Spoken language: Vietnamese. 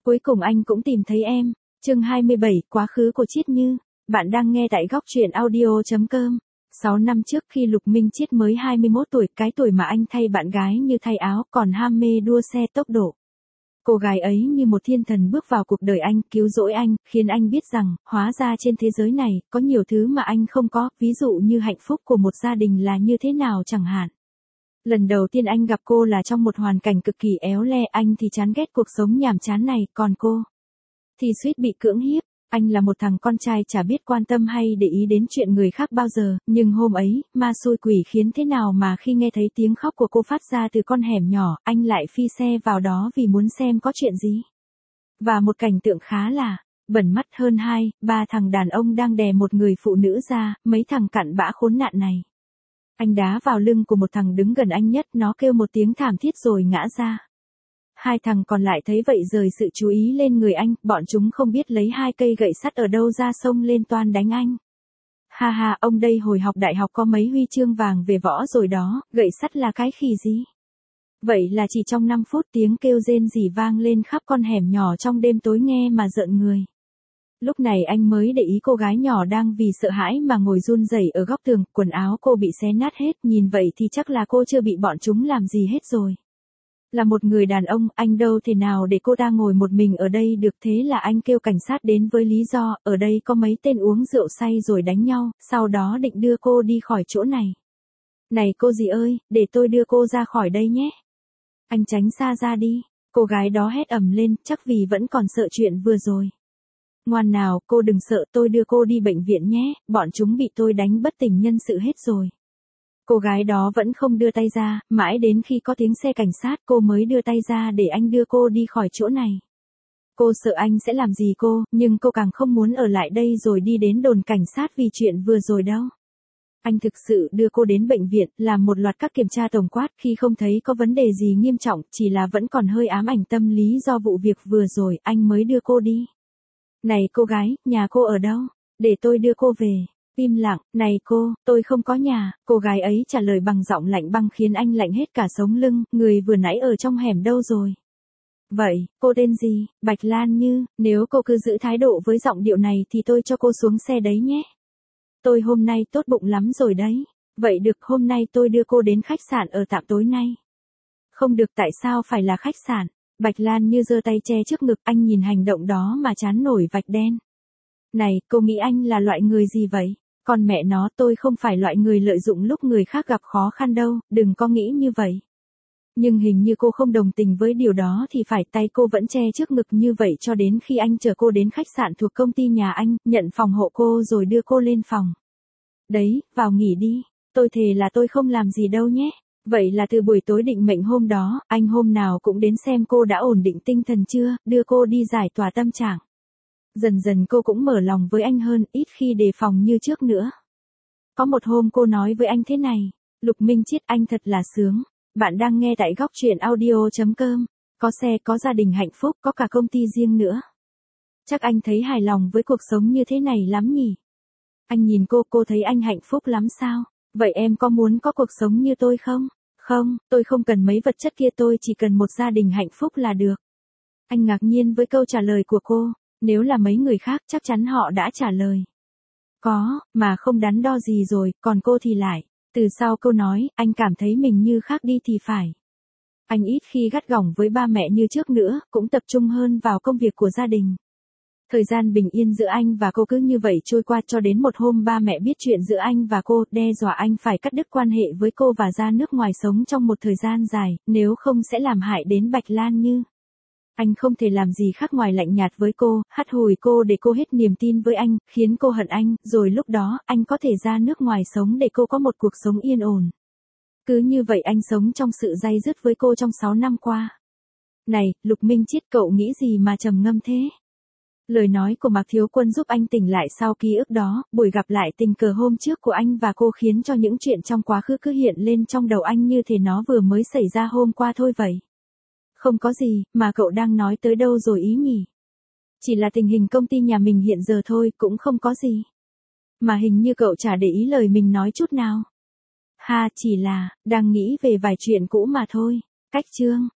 Cuối cùng anh cũng tìm thấy em. Chương 27, quá khứ của Triết Như. Bạn đang nghe tại góc truyện audio.com. 6 năm trước khi Lục Minh Triết mới 21 tuổi, cái tuổi mà anh thay bạn gái như thay áo, còn ham mê đua xe tốc độ. Cô gái ấy như một thiên thần bước vào cuộc đời anh, cứu rỗi anh, khiến anh biết rằng, hóa ra trên thế giới này, có nhiều thứ mà anh không có, ví dụ như hạnh phúc của một gia đình là như thế nào chẳng hạn. Lần đầu tiên anh gặp cô là trong một hoàn cảnh cực kỳ éo le, anh thì chán ghét cuộc sống nhàm chán này, còn cô thì suýt bị cưỡng hiếp. Anh là một thằng con trai chả biết quan tâm hay để ý đến chuyện người khác bao giờ, nhưng hôm ấy, ma xui quỷ khiến thế nào mà khi nghe thấy tiếng khóc của cô phát ra từ con hẻm nhỏ, anh lại phi xe vào đó vì muốn xem có chuyện gì. Và một cảnh tượng khá là bẩn mắt hơn 2-3 thằng đàn ông đang đè một người phụ nữ ra, mấy thằng cặn bã khốn nạn này. Anh đá vào lưng của một thằng đứng gần anh nhất, nó kêu một tiếng thảm thiết rồi ngã ra. Hai thằng còn lại thấy vậy rời sự chú ý lên người anh, bọn chúng không biết lấy 2 cây gậy sắt ở đâu ra xông lên toan đánh anh. Ha ha, ông đây hồi học đại học có mấy huy chương vàng về võ rồi đó, gậy sắt là cái khỉ gì? Vậy là chỉ trong 5 phút tiếng kêu rên rỉ vang lên khắp con hẻm nhỏ trong đêm tối nghe mà rợn người. Lúc này anh mới để ý cô gái nhỏ đang vì sợ hãi mà ngồi run rẩy ở góc tường, quần áo cô bị xé nát hết, nhìn vậy thì chắc là cô chưa bị bọn chúng làm gì hết rồi. Là một người đàn ông, anh đâu thể nào để cô ta ngồi một mình ở đây được, thế là anh kêu cảnh sát đến với lý do, ở đây có mấy tên uống rượu say rồi đánh nhau, sau đó định đưa cô đi khỏi chỗ này. Này cô dì ơi, để tôi đưa cô ra khỏi đây nhé. Anh tránh xa ra đi, cô gái đó hét ầm lên, chắc vì vẫn còn sợ chuyện vừa rồi. Ngoan nào, cô đừng sợ, tôi đưa cô đi bệnh viện nhé, bọn chúng bị tôi đánh bất tỉnh nhân sự hết rồi. Cô gái đó vẫn không đưa tay ra, mãi đến khi có tiếng xe cảnh sát cô mới đưa tay ra để anh đưa cô đi khỏi chỗ này. Cô sợ anh sẽ làm gì cô, nhưng cô càng không muốn ở lại đây rồi đi đến đồn cảnh sát vì chuyện vừa rồi đâu. Anh thực sự đưa cô đến bệnh viện, làm một loạt các kiểm tra tổng quát, khi không thấy có vấn đề gì nghiêm trọng, chỉ là vẫn còn hơi ám ảnh tâm lý do vụ việc vừa rồi, anh mới đưa cô đi. Này cô gái, nhà cô ở đâu? Để tôi đưa cô về. Im lặng, này cô, tôi không có nhà, cô gái ấy trả lời bằng giọng lạnh băng khiến anh lạnh hết cả sống lưng, người vừa nãy ở trong hẻm đâu rồi? Vậy, cô tên gì? Bạch Lan Như, nếu cô cứ giữ thái độ với giọng điệu này thì tôi cho cô xuống xe đấy nhé. Tôi hôm nay tốt bụng lắm rồi đấy. Vậy được, hôm nay tôi đưa cô đến khách sạn ở tạm tối nay. Không được, tại sao phải là khách sạn? Bạch Lan Như giơ tay che trước ngực, anh nhìn hành động đó mà trán nổi vạch đen. Này, cô nghĩ anh là loại người gì vậy? Còn mẹ nó, tôi không phải loại người lợi dụng lúc người khác gặp khó khăn đâu, đừng có nghĩ như vậy. Nhưng hình như cô không đồng tình với điều đó thì phải, tay cô vẫn che trước ngực như vậy cho đến khi anh chở cô đến khách sạn thuộc công ty nhà anh, nhận phòng hộ cô rồi đưa cô lên phòng. Đấy, vào nghỉ đi, tôi thề là tôi không làm gì đâu nhé. Vậy là từ buổi tối định mệnh hôm đó, anh hôm nào cũng đến xem cô đã ổn định tinh thần chưa, đưa cô đi giải tỏa tâm trạng. Dần dần cô cũng mở lòng với anh hơn, ít khi đề phòng như trước nữa. Có một hôm cô nói với anh thế này, Lục Minh Triết, anh thật là sướng. Bạn đang nghe tại góc truyện audio.com. Có xe, có gia đình hạnh phúc, có cả công ty riêng nữa. Chắc anh thấy hài lòng với cuộc sống như thế này lắm nhỉ? Anh nhìn cô thấy anh hạnh phúc lắm sao? Vậy em có muốn có cuộc sống như tôi không? Không, tôi không cần mấy vật chất kia, tôi chỉ cần một gia đình hạnh phúc là được. Anh ngạc nhiên với câu trả lời của cô. Nếu là mấy người khác chắc chắn họ đã trả lời. Có, mà không đắn đo gì rồi, còn cô thì lại. Từ sau câu nói, anh cảm thấy mình như khác đi thì phải. Anh ít khi gắt gỏng với ba mẹ như trước nữa, cũng tập trung hơn vào công việc của gia đình. Thời gian bình yên giữa anh và cô cứ như vậy trôi qua cho đến một hôm ba mẹ biết chuyện giữa anh và cô, đe dọa anh phải cắt đứt quan hệ với cô và ra nước ngoài sống trong một thời gian dài, nếu không sẽ làm hại đến Bạch Lan Như. Anh không thể làm gì khác ngoài lạnh nhạt với cô, hắt hủi cô để cô hết niềm tin với anh, khiến cô hận anh, rồi lúc đó, anh có thể ra nước ngoài sống để cô có một cuộc sống yên ổn. Cứ như vậy anh sống trong sự day dứt với cô trong 6 năm qua. Này, Lục Minh Triết, cậu nghĩ gì mà trầm ngâm thế? Lời nói của Mạc Thiếu Quân giúp anh tỉnh lại sau ký ức đó, buổi gặp lại tình cờ hôm trước của anh và cô khiến cho những chuyện trong quá khứ cứ hiện lên trong đầu anh như thể nó vừa mới xảy ra hôm qua thôi vậy. Không có gì, mà cậu đang nói tới đâu rồi ý nhỉ? Chỉ là tình hình công ty nhà mình hiện giờ thôi, cũng không có gì. Mà hình như cậu chả để ý lời mình nói chút nào. Ha, chỉ là, đang nghĩ về vài chuyện cũ mà thôi. Cách chương.